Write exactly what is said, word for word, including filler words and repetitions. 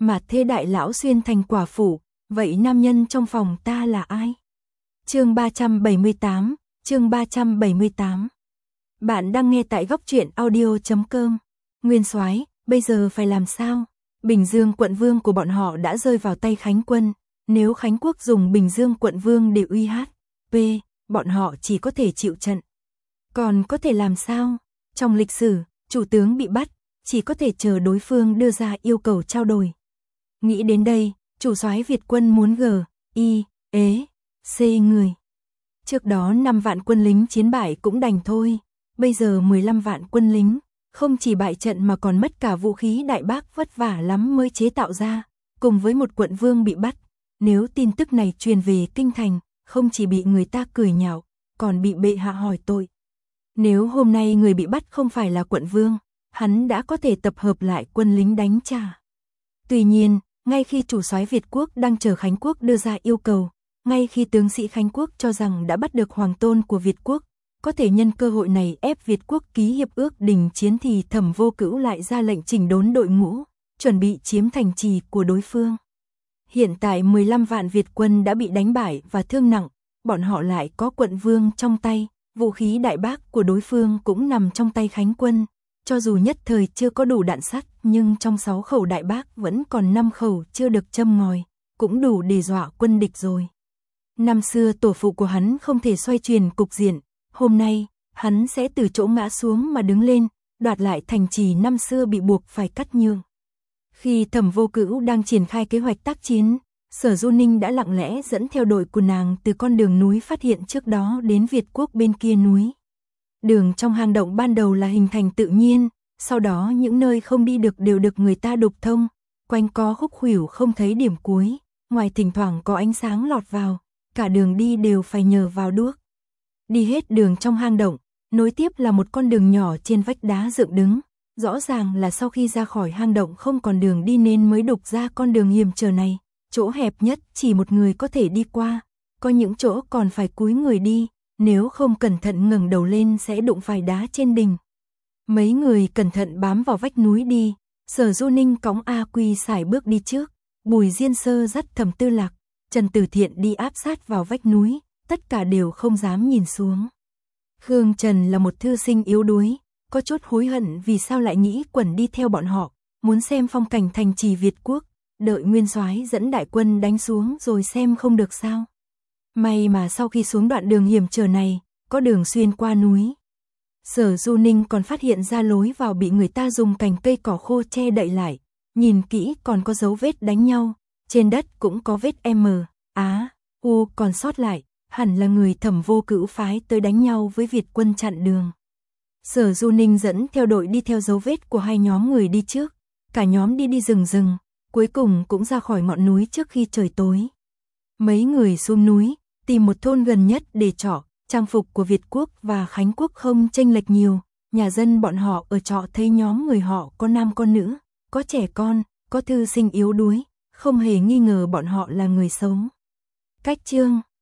Mà thê đại lão xuyên thành quả phụ, vậy nam nhân trong phòng ta là ai? Chương ba trăm bảy mươi tám, chương ba trăm bảy mươi tám. Bạn đang nghe tại góc truyện audio chấm com. Nguyên soái, bây giờ phải làm sao? Bình Dương quận vương của bọn họ đã rơi vào tay Khánh quân, nếu Khánh quốc dùng Bình Dương quận vương để uy hát, p, bọn họ chỉ có thể chịu trận. Còn có thể làm sao? Trong lịch sử, chủ tướng bị bắt, chỉ có thể chờ đối phương đưa ra yêu cầu trao đổi. Nghĩ đến đây, chủ soái Việt quân muốn g, y, ế, c người. Trước đó năm vạn quân lính chiến bại cũng đành thôi, bây giờ mười lăm vạn quân lính, không chỉ bại trận mà còn mất cả vũ khí đại bác vất vả lắm mới chế tạo ra, cùng với một quận vương bị bắt. Nếu tin tức này truyền về kinh thành, không chỉ bị người ta cười nhạo, còn bị bệ hạ hỏi tội. Nếu hôm nay người bị bắt không phải là quận vương, hắn đã có thể tập hợp lại quân lính đánh trả. Tuy nhiên, ngay khi chủ soái Việt quốc đang chờ Khánh quốc đưa ra yêu cầu, ngay khi tướng sĩ Khánh quốc cho rằng đã bắt được hoàng tôn của Việt quốc, có thể nhân cơ hội này ép Việt quốc ký hiệp ước đình chiến, thì Thẩm Vô Cữu lại ra lệnh chỉnh đốn đội ngũ, chuẩn bị chiếm thành trì của đối phương. Hiện tại mười lăm vạn Việt quân đã bị đánh bại và thương nặng, bọn họ lại có quận vương trong tay, vũ khí đại bác của đối phương cũng nằm trong tay Khánh quân. Cho dù nhất thời chưa có đủ đạn sắt, nhưng trong sáu khẩu đại bác vẫn còn năm khẩu chưa được châm ngòi, cũng đủ đe dọa quân địch rồi. Năm xưa tổ phụ của hắn không thể xoay chuyển cục diện, hôm nay, hắn sẽ từ chỗ ngã xuống mà đứng lên, đoạt lại thành trì năm xưa bị buộc phải cắt nhường. Khi Thẩm Vô Cữu đang triển khai kế hoạch tác chiến, Sở Du Ninh đã lặng lẽ dẫn theo đội của nàng từ con đường núi phát hiện trước đó đến Việt quốc bên kia núi. Đường trong hang động ban đầu là hình thành tự nhiên, sau đó những nơi không đi được đều được người ta đục thông, quanh co khúc khuỷu không thấy điểm cuối, ngoài thỉnh thoảng có ánh sáng lọt vào, cả đường đi đều phải nhờ vào đuốc. Đi hết đường trong hang động, nối tiếp là một con đường nhỏ trên vách đá dựng đứng, rõ ràng là sau khi ra khỏi hang động không còn đường đi nên mới đục ra con đường hiểm trở này, chỗ hẹp nhất chỉ một người có thể đi qua, có những chỗ còn phải cúi người đi. Nếu không cẩn thận ngẩng đầu lên sẽ đụng phải đá trên đỉnh. Mấy người cẩn thận bám vào vách núi đi, Sở Du Ninh cõng A Quy sải bước đi trước, Bùi Diên Sơ dắt Thẩm Tư Lạc, Trần Tử Thiện đi áp sát vào vách núi, tất cả đều không dám nhìn xuống. Khương Trần là một thư sinh yếu đuối, có chút hối hận vì sao lại nghĩ quẩn đi theo bọn họ, muốn xem phong cảnh thành trì Việt quốc, đợi nguyên soái dẫn đại quân đánh xuống rồi xem không được sao. May mà sau khi xuống đoạn đường hiểm trở này, có đường xuyên qua núi. Sở Du Ninh còn phát hiện ra lối vào bị người ta dùng cành cây cỏ khô che đậy lại, nhìn kỹ còn có dấu vết đánh nhau, trên đất cũng có vết M, Á, U còn sót lại, hẳn là người Thẩm Vô Cữu phái tới đánh nhau với Việt quân chặn đường. Sở Du Ninh dẫn theo đội đi theo dấu vết của hai nhóm người đi trước, cả nhóm đi đi rừng rừng, cuối cùng cũng ra khỏi ngọn núi trước khi trời tối. Mấy người xuống núi, tìm một thôn gần nhất để trọ, trang phục của Việt quốc và Khánh quốc không chênh lệch nhiều, nhà dân bọn họ ở trọ thấy nhóm người họ có nam có nữ, có trẻ con, có thư sinh yếu đuối, không hề nghi ngờ bọn họ là người xấu. Cách chương